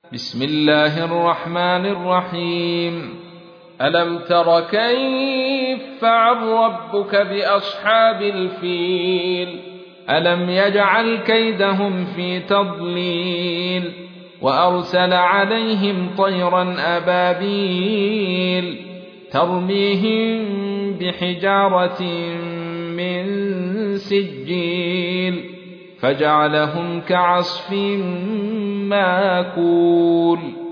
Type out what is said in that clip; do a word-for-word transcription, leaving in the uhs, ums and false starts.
بسم الله الرحمن الرحيم. ألم تر كيف فعل ربك بأصحاب الفيل ألم يجعل كيدهم في تضليل وأرسل عليهم طيرا أبابيل ترميهم بحجارة من سجيل فجعلهم كعصف ماكول.